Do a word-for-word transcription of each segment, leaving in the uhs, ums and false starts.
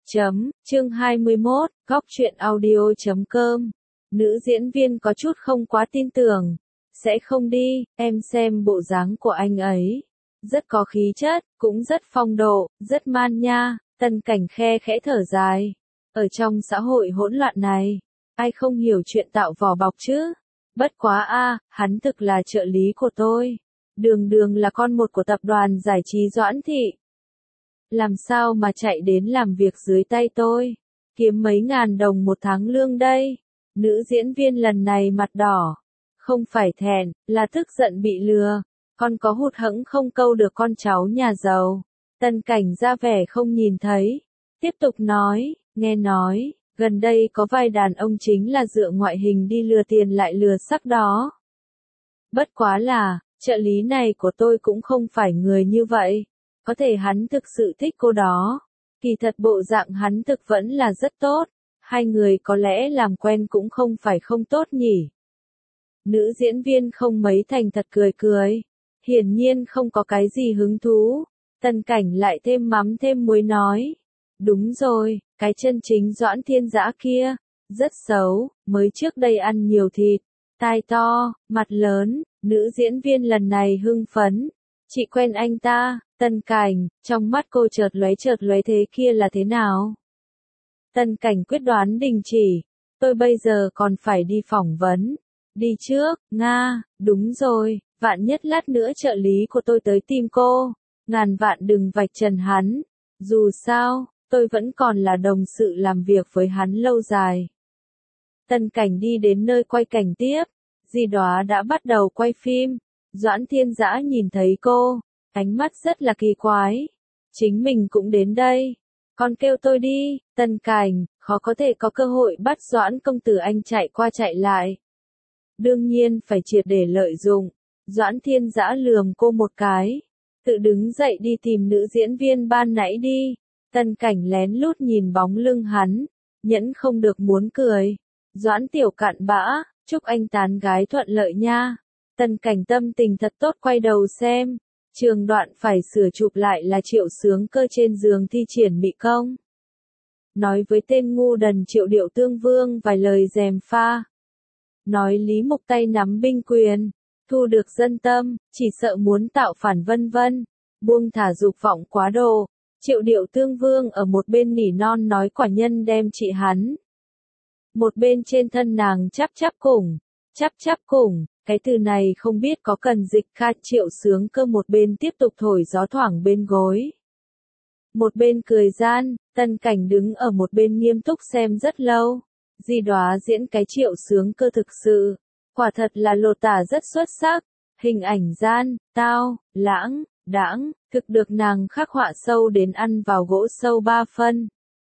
Chấm, chương hai mươi mốt, góc truyện audio chấm com. Nữ diễn viên có chút không quá tin tưởng. Sẽ không đi, em xem bộ dáng của anh ấy. Rất có khí chất, cũng rất phong độ, rất man nha. Tân Cảnh khe khẽ thở dài. Ở trong xã hội hỗn loạn này, ai không hiểu chuyện tạo vỏ bọc chứ? Bất quá a, hắn thực là trợ lý của tôi. Đường đường là con một của tập đoàn giải trí Doãn Thị. Làm sao mà chạy đến làm việc dưới tay tôi? Kiếm mấy ngàn đồng một tháng lương đây. Nữ diễn viên lần này mặt đỏ. Không phải thẹn, là tức giận bị lừa. Con có hụt hẫng không câu được con cháu nhà giàu. Tân Cảnh ra vẻ không nhìn thấy. Tiếp tục nói, nghe nói, gần đây có vài đàn ông chính là dựa ngoại hình đi lừa tiền lại lừa sắc đó. Bất quá là, trợ lý này của tôi cũng không phải người như vậy. Có thể hắn thực sự thích cô đó. Kỳ thật bộ dạng hắn thực vẫn là rất tốt. Hai người có lẽ làm quen cũng không phải không tốt nhỉ. Nữ diễn viên không mấy thành thật cười cười. Hiển nhiên không có cái gì hứng thú. Tân Cảnh lại thêm mắm thêm muối nói. Đúng rồi, cái chân chính Doãn Thiên Dã kia. Rất xấu, mới trước đây ăn nhiều thịt. Tai to, mặt lớn, nữ diễn viên lần này hưng phấn. Chị quen anh ta. Tân Cảnh, trong mắt cô chợt lóe chợt lóe thế kia là thế nào? Tân Cảnh quyết đoán đình chỉ. Tôi bây giờ còn phải đi phỏng vấn. Đi trước, Nga, đúng rồi, vạn nhất lát nữa trợ lý của tôi tới tìm cô. Ngàn vạn đừng vạch trần hắn. Dù sao, tôi vẫn còn là đồng sự làm việc với hắn lâu dài. Tân Cảnh đi đến nơi quay cảnh tiếp. Dì Đóa đã bắt đầu quay phim. Doãn Thiên Dã nhìn thấy cô. Ánh mắt rất là kỳ quái. Chính mình cũng đến đây. Con kêu tôi đi, Tân Cảnh, khó có thể có cơ hội bắt Doãn công tử anh chạy qua chạy lại. Đương nhiên phải triệt để lợi dụng. Doãn Thiên Dã lườm cô một cái. Tự đứng dậy đi tìm nữ diễn viên ban nãy đi. Tân Cảnh lén lút nhìn bóng lưng hắn. Nhẫn không được muốn cười. Doãn tiểu cặn bã, chúc anh tán gái thuận lợi nha. Tân Cảnh tâm tình thật tốt quay đầu xem. Trường đoạn phải sửa chụp lại là Triệu Sướng Cơ trên giường thi triển mị công. Nói với tên ngu đần Triệu Điệu Tương Vương vài lời gièm pha. Nói Lý Mục tay nắm binh quyền, thu được dân tâm, chỉ sợ muốn tạo phản vân vân, buông thả dục vọng quá độ. Triệu Điệu Tương Vương ở một bên nỉ non nói quả nhân đem trị hắn. Một bên trên thân nàng chắp chắp cùng, chắp chắp cùng. Cái từ này không biết có cần dịch kha. Triệu Sướng Cơ một bên tiếp tục thổi gió thoảng bên gối. Một bên cười gian, Tân Cảnh đứng ở một bên nghiêm túc xem rất lâu. Dì Đóa diễn cái Triệu Sướng Cơ thực sự. Quả thật là lột tả rất xuất sắc. Hình ảnh gian, tao, lãng, đãng, thực được nàng khắc họa sâu đến ăn vào gỗ sâu ba phân.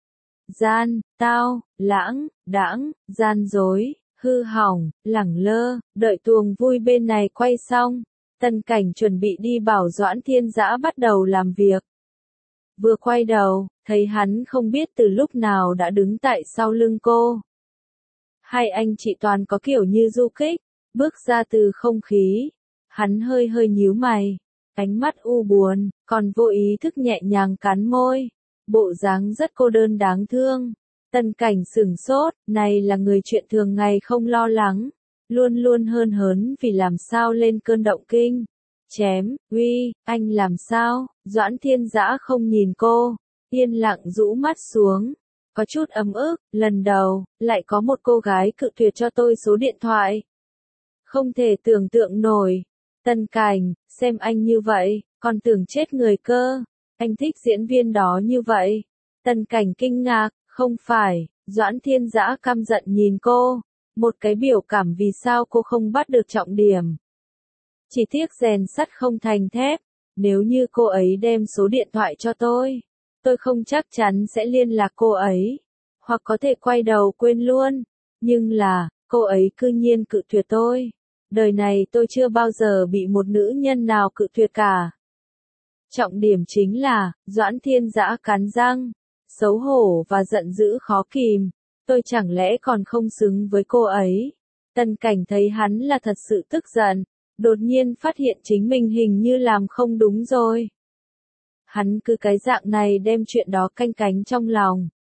Gian, tao, lãng, đãng, gian dối. Hư hỏng, lẳng lơ, đợi tuồng vui bên này quay xong. Tân Cảnh chuẩn bị đi bảo Doãn Thiên Dã bắt đầu làm việc. Vừa quay đầu, thấy hắn không biết từ lúc nào đã đứng tại sau lưng cô. Hai anh chị toàn có kiểu như du kích, bước ra từ không khí. Hắn hơi hơi nhíu mày, ánh mắt u buồn, còn vô ý thức nhẹ nhàng cắn môi. Bộ dáng rất cô đơn đáng thương. Tân Cảnh sửng sốt, này là người chuyện thường ngày không lo lắng, luôn luôn hơn hớn vì làm sao lên cơn động kinh. Chém, uy, anh làm sao? Doãn Thiên Dã không nhìn cô, yên lặng rũ mắt xuống, có chút ấm ức, lần đầu, lại có một cô gái cự tuyệt cho tôi số điện thoại. Không thể tưởng tượng nổi. Tân Cảnh, xem anh như vậy, còn tưởng chết người cơ, anh thích diễn viên đó như vậy. Tân Cảnh kinh ngạc. Không phải, Doãn Thiên Dã căm giận nhìn cô, một cái biểu cảm vì sao cô không bắt được trọng điểm. Chỉ tiếc rèn sắt không thành thép, nếu như cô ấy đem số điện thoại cho tôi, tôi không chắc chắn sẽ liên lạc cô ấy, hoặc có thể quay đầu quên luôn, nhưng là, cô ấy cư nhiên cự tuyệt tôi. Đời này tôi chưa bao giờ bị một nữ nhân nào cự tuyệt cả. Trọng điểm chính là, Doãn Thiên Dã cắn răng. Xấu hổ và giận dữ khó kìm, tôi chẳng lẽ còn không xứng với cô ấy. Tân Cảnh thấy hắn là thật sự tức giận, đột nhiên phát hiện chính mình hình như làm không đúng rồi. Hắn cứ cái dạng này đem chuyện đó canh cánh trong lòng,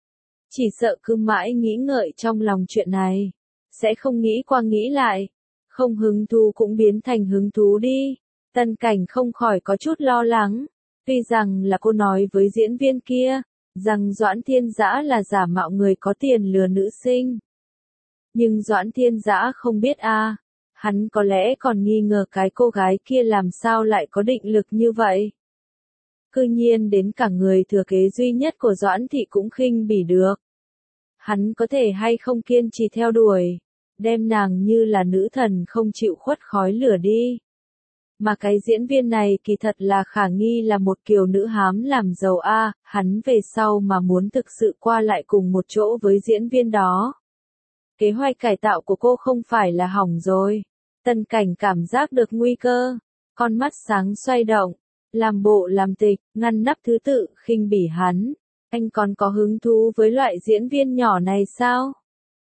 Chỉ sợ cứ mãi nghĩ ngợi trong lòng chuyện này, sẽ không nghĩ qua nghĩ lại, không hứng thú cũng biến thành hứng thú đi. Tân Cảnh không khỏi có chút lo lắng, tuy rằng là cô nói với diễn viên kia, rằng Doãn Thiên Dã là giả mạo người có tiền lừa nữ sinh. Nhưng Doãn Thiên Dã không biết a, à, hắn có lẽ còn nghi ngờ cái cô gái kia làm sao lại có định lực như vậy. Cư nhiên đến cả người thừa kế duy nhất của Doãn Thị cũng khinh bỉ được. Hắn có thể hay không kiên trì theo đuổi, đem nàng như là nữ thần không chịu khuất khói lửa đi. Mà cái diễn viên này kỳ thật là khả nghi là một kiều nữ hám làm giàu a, à, hắn về sau mà muốn thực sự qua lại cùng một chỗ với diễn viên đó. Kế hoạch cải tạo của cô không phải là hỏng rồi. Tân Cảnh cảm giác được nguy cơ, con mắt sáng xoay động, làm bộ làm tịch, ngăn nắp thứ tự, khinh bỉ hắn. Anh còn có hứng thú với loại diễn viên nhỏ này sao?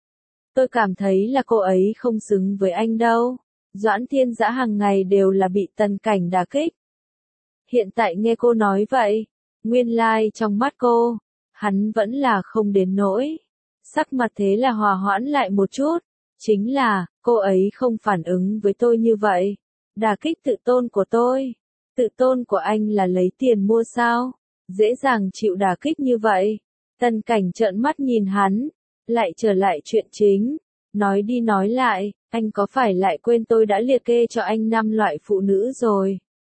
Tôi cảm thấy là cô ấy không xứng với anh đâu. Doãn Thiên Dã hàng ngày đều là bị Tân Cảnh đả kích. Hiện tại nghe cô nói vậy, nguyên lai like trong mắt cô, hắn vẫn là không đến nỗi. Sắc mặt thế là hòa hoãn lại một chút, chính là, cô ấy không phản ứng với tôi như vậy. Đả kích tự tôn của tôi. Tự tôn của anh là lấy tiền mua sao? Dễ dàng chịu đả kích như vậy. Tân Cảnh trợn mắt nhìn hắn, lại trở lại chuyện chính. Nói đi nói lại, anh có phải lại quên tôi đã liệt kê cho anh năm loại phụ nữ rồi?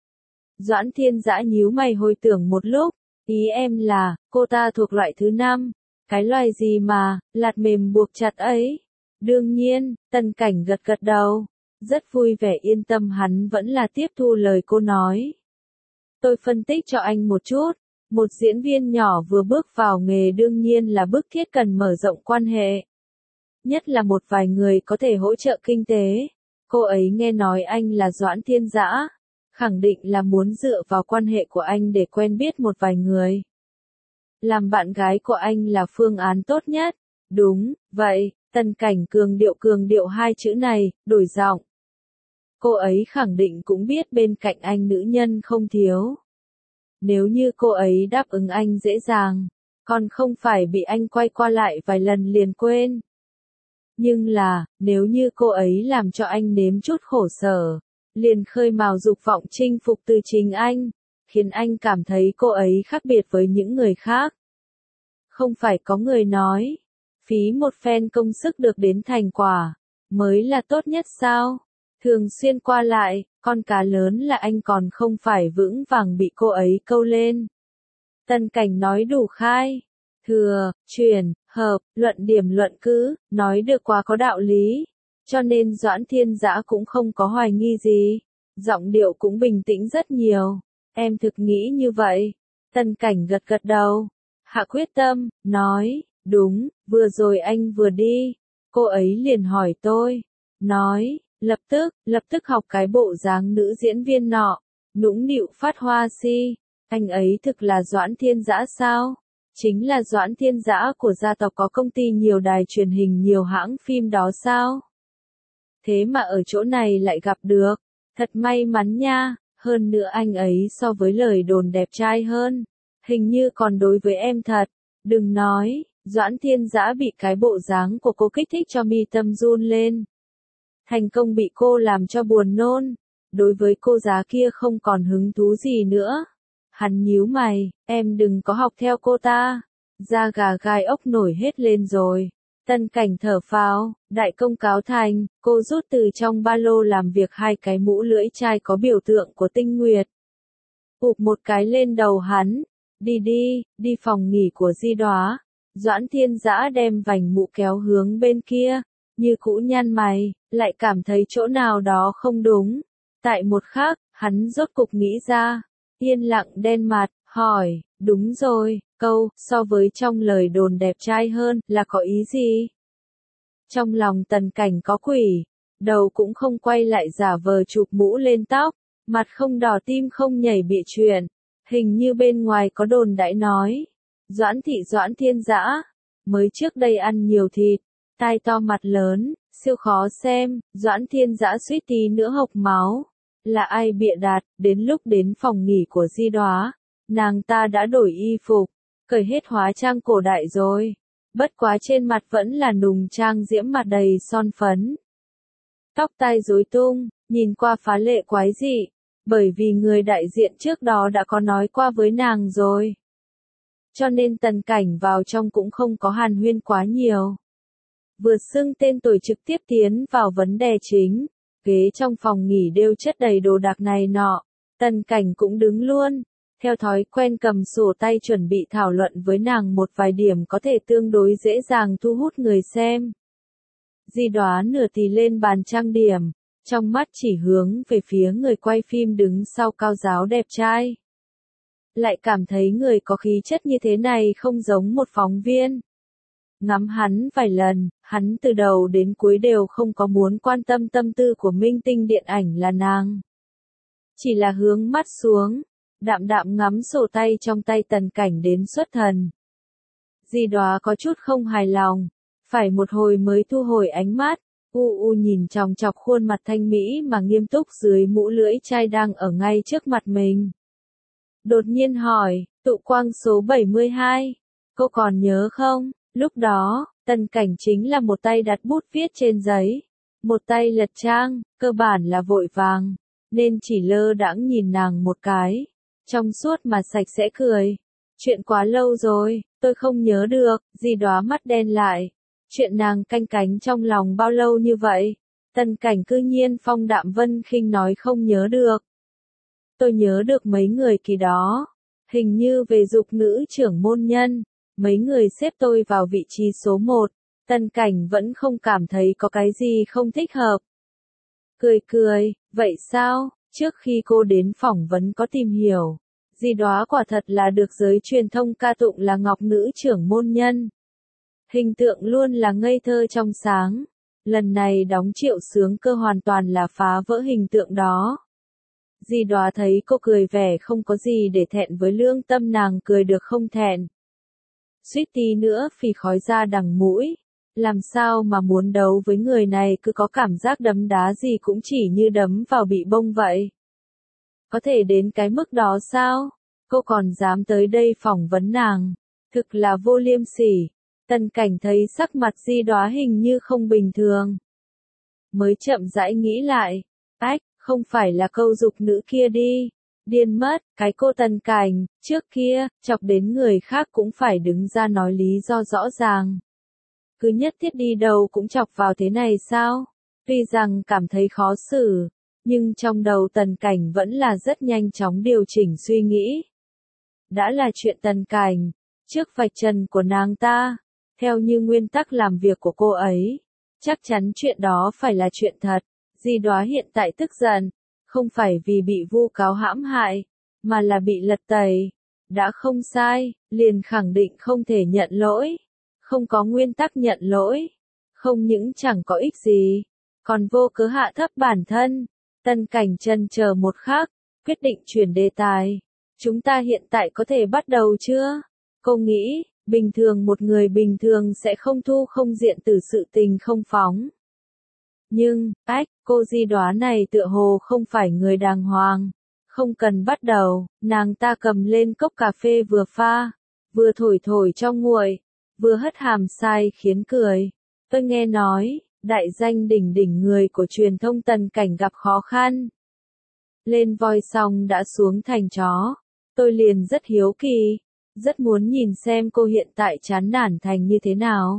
Doãn Thiên Dã nhíu mày hồi tưởng một lúc, ý em là, cô ta thuộc loại thứ năm. Cái loài gì mà, lạt mềm buộc chặt ấy? Đương nhiên, Tân Cảnh gật gật đầu, rất vui vẻ yên tâm hắn vẫn là tiếp thu lời cô nói. Tôi phân tích cho anh một chút, một diễn viên nhỏ vừa bước vào nghề đương nhiên là bức thiết cần mở rộng quan hệ. Nhất là một vài người có thể hỗ trợ kinh tế. Cô ấy nghe nói anh là Doãn Thiên Dã, khẳng định là muốn dựa vào quan hệ của anh để quen biết một vài người. Làm bạn gái của anh là phương án tốt nhất. Đúng, vậy, Tân Cảnh cường điệu cường điệu hai chữ này, đổi giọng. Cô ấy khẳng định cũng biết bên cạnh anh nữ nhân không thiếu. Nếu như cô ấy đáp ứng anh dễ dàng, còn không phải bị anh quay qua lại vài lần liền quên. Nhưng là, nếu như cô ấy làm cho anh nếm chút khổ sở, liền khơi mào dục vọng chinh phục từ chính anh, khiến anh cảm thấy cô ấy khác biệt với những người khác. Không phải có người nói, phí một phen công sức được đến thành quả, mới là tốt nhất sao? Thường xuyên qua lại, con cá lớn là anh còn không phải vững vàng bị cô ấy câu lên. Tân Cảnh nói đủ khai, thừa, truyền, hợp, luận điểm luận cứ, nói được quá có đạo lý. Cho nên Doãn Thiên Dã cũng không có hoài nghi gì. Giọng điệu cũng bình tĩnh rất nhiều. Em thực nghĩ như vậy. Tân Cảnh gật gật đầu. Hạ quyết tâm, nói, đúng, vừa rồi anh vừa đi. Cô ấy liền hỏi tôi. Nói, lập tức, lập tức học cái bộ dáng nữ diễn viên nọ. Nũng nịu phát hoa si. Anh ấy thực là Doãn Thiên Dã sao? Chính là Doãn Thiên Dã của gia tộc có công ty nhiều đài truyền hình nhiều hãng phim đó sao? Thế mà ở chỗ này lại gặp được. Thật may mắn nha, hơn nữa anh ấy so với lời đồn đẹp trai hơn. Hình như còn đối với em thật. Đừng nói, Doãn Thiên Dã bị cái bộ dáng của cô kích thích cho mi tâm run lên. Thành công bị cô làm cho buồn nôn. Đối với cô giá kia không còn hứng thú gì nữa. Hắn nhíu mày, em đừng có học theo cô ta. Da gà gai ốc nổi hết lên rồi. Tân Cảnh thở phào, đại công cáo thành, cô rút từ trong ba lô làm việc hai cái mũ lưỡi chai có biểu tượng của tinh nguyệt. Ụp một cái lên đầu hắn, đi đi, đi phòng nghỉ của Di Đóa. Doãn Thiên Dã đem vành mũ kéo hướng bên kia, như cũ nhăn mày, lại cảm thấy chỗ nào đó không đúng. Tại một khắc, hắn rốt cục nghĩ ra, yên lặng đen mặt, hỏi, đúng rồi, câu, so với trong lời đồn đẹp trai hơn, là có ý gì? Trong lòng Tần Cảnh có quỷ, đầu cũng không quay lại giả vờ chụp mũ lên tóc, mặt không đỏ tim không nhảy bịa chuyện, hình như bên ngoài có đồn đãi nói. Doãn thị Doãn Thiên Dã, mới trước đây ăn nhiều thịt, tai to mặt lớn, siêu khó xem, Doãn Thiên Dã suýt tí nữa hộc máu. Là ai bịa đặt, đến lúc đến phòng nghỉ của Di Đóa, nàng ta đã đổi y phục, cởi hết hóa trang cổ đại rồi. Bất quá trên mặt vẫn là nùng trang diễm mặt đầy son phấn. Tóc tai rối tung, nhìn qua phá lệ quái dị, bởi vì người đại diện trước đó đã có nói qua với nàng rồi. Cho nên Tần Cảnh vào trong cũng không có hàn huyên quá nhiều. Vừa xưng tên tuổi trực tiếp tiến vào vấn đề chính, ghế trong phòng nghỉ đều chất đầy đồ đạc này nọ, Tần Cảnh cũng đứng luôn, theo thói quen cầm sổ tay chuẩn bị thảo luận với nàng một vài điểm có thể tương đối dễ dàng thu hút người xem. Di Đoá nửa tì lên bàn trang điểm, trong mắt chỉ hướng về phía người quay phim đứng sau cao giáo đẹp trai. Lại cảm thấy người có khí chất như thế này không giống một phóng viên. Ngắm hắn vài lần, hắn từ đầu đến cuối đều không có muốn quan tâm tâm tư của minh tinh điện ảnh là nàng. Chỉ là hướng mắt xuống, đạm đạm ngắm sổ tay trong tay Tần Cảnh đến xuất thần. Di Đoá có chút không hài lòng, phải một hồi mới thu hồi ánh mắt, u u nhìn chòng chọc khuôn mặt thanh mỹ mà nghiêm túc dưới mũ lưỡi chai đang ở ngay trước mặt mình. Đột nhiên hỏi, tụ quang số bảy mươi hai, cô còn nhớ không? Lúc đó, Tần Cảnh chính là một tay đặt bút viết trên giấy, một tay lật trang, cơ bản là vội vàng, nên chỉ lơ đãng nhìn nàng một cái, trong suốt mà sạch sẽ cười. Chuyện quá lâu rồi, tôi không nhớ được. Di Đoá mắt đen lại. Chuyện nàng canh cánh trong lòng bao lâu như vậy? Tần Cảnh cư nhiên phong đạm vân khinh nói không nhớ được. Tôi nhớ được mấy người kỳ đó, hình như về dục nữ trưởng môn nhân, mấy người xếp tôi vào vị trí số một, Tần Cảnh vẫn không cảm thấy có cái gì không thích hợp. Cười cười, vậy sao, trước khi cô đến phỏng vấn có tìm hiểu, Di Đoá quả thật là được giới truyền thông ca tụng là ngọc nữ trưởng môn nhân. Hình tượng luôn là ngây thơ trong sáng, lần này đóng Triệu Sướng Cơ hoàn toàn là phá vỡ hình tượng đó. Di Đoá thấy cô cười vẻ không có gì để thẹn với lương tâm nàng cười được không thẹn. Suýt tí nữa phì khói ra đằng mũi, làm sao mà muốn đấu với người này cứ có cảm giác đấm đá gì cũng chỉ như đấm vào bị bông vậy. Có thể đến cái mức đó sao? Cô còn dám tới đây phỏng vấn nàng, thực là vô liêm sỉ. Tần Cảnh thấy sắc mặt Di Đoá hình như không bình thường. Mới chậm rãi nghĩ lại, ách, không phải là câu dục nữ kia đi. Điên mất, cái cô Tần Cảnh, trước kia, chọc đến người khác cũng phải đứng ra nói lý do rõ ràng. Cứ nhất thiết đi đâu cũng chọc vào thế này sao? Tuy rằng cảm thấy khó xử, nhưng trong đầu Tần Cảnh vẫn là rất nhanh chóng điều chỉnh suy nghĩ. Đã là chuyện Tần Cảnh, trước vạch trần của nàng ta, theo như nguyên tắc làm việc của cô ấy, chắc chắn chuyện đó phải là chuyện thật. Di Đoá hiện tại tức giận, không phải vì bị vu cáo hãm hại, mà là bị lật tẩy. Đã không sai, liền khẳng định không thể nhận lỗi. Không có nguyên tắc nhận lỗi, không những chẳng có ích gì, còn vô cớ hạ thấp bản thân. Tần Cảnh chần chờ một khắc, quyết định chuyển đề tài. Chúng ta hiện tại có thể bắt đầu chưa? Cô nghĩ, bình thường một người bình thường sẽ không thu không diện từ sự tình không phóng. Nhưng, ách, cô Di Đoá này tựa hồ không phải người đàng hoàng. Không cần bắt đầu, nàng ta cầm lên cốc cà phê vừa pha, vừa thổi thổi cho nguội, vừa hất hàm sai khiến cười. Tôi nghe nói, đại danh đỉnh đỉnh người của truyền thông Tần Cảnh gặp khó khăn. Lên voi xong đã xuống thành chó. Tôi liền rất hiếu kỳ, rất muốn nhìn xem cô hiện tại chán nản thành như thế nào.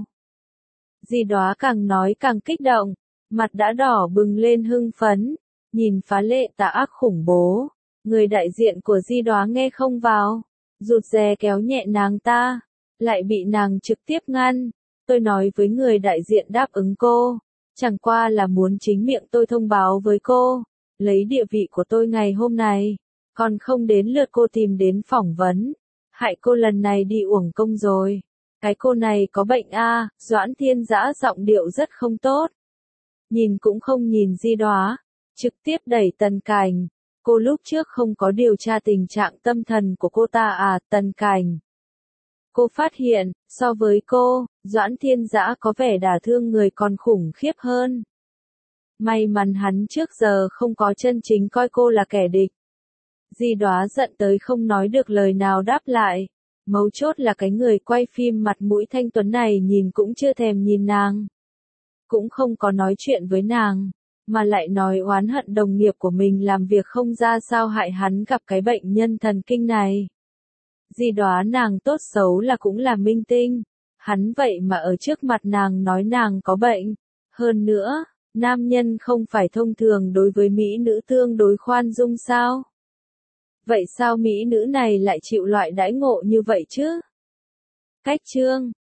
Di Đoá càng nói càng kích động, mặt đã đỏ bừng lên hưng phấn, nhìn phá lệ tà ác khủng bố. Người đại diện của Di Đoá nghe không vào, rụt rè kéo nhẹ nàng ta, lại bị nàng trực tiếp ngăn. Tôi nói với người đại diện đáp ứng cô, chẳng qua là muốn chính miệng tôi thông báo với cô, lấy địa vị của tôi ngày hôm này, còn không đến lượt cô tìm đến phỏng vấn. Hại cô lần này đi uổng công rồi. Cái cô này có bệnh a. À, Doãn Thiên Dã giọng điệu rất không tốt. Nhìn cũng không nhìn Di Đoá, trực tiếp đẩy Tần Cảnh. Cô lúc trước không có điều tra tình trạng tâm thần của cô ta à, Tần Cảnh. Cô phát hiện, so với cô, Doãn Thiên Dã có vẻ đả thương người còn khủng khiếp hơn. May mắn hắn trước giờ không có chân chính coi cô là kẻ địch. Di Đoá giận tới không nói được lời nào đáp lại. Mấu chốt là cái người quay phim mặt mũi thanh tuấn này nhìn cũng chưa thèm nhìn nàng. Cũng không có nói chuyện với nàng, mà lại nói oán hận đồng nghiệp của mình làm việc không ra sao hại hắn gặp cái bệnh nhân thần kinh này. Gì đó nàng tốt xấu là cũng là minh tinh, hắn vậy mà ở trước mặt nàng nói nàng có bệnh. Hơn nữa, nam nhân không phải thông thường đối với mỹ nữ tương đối khoan dung sao? Vậy sao mỹ nữ này lại chịu loại đãi ngộ như vậy chứ? Cách chương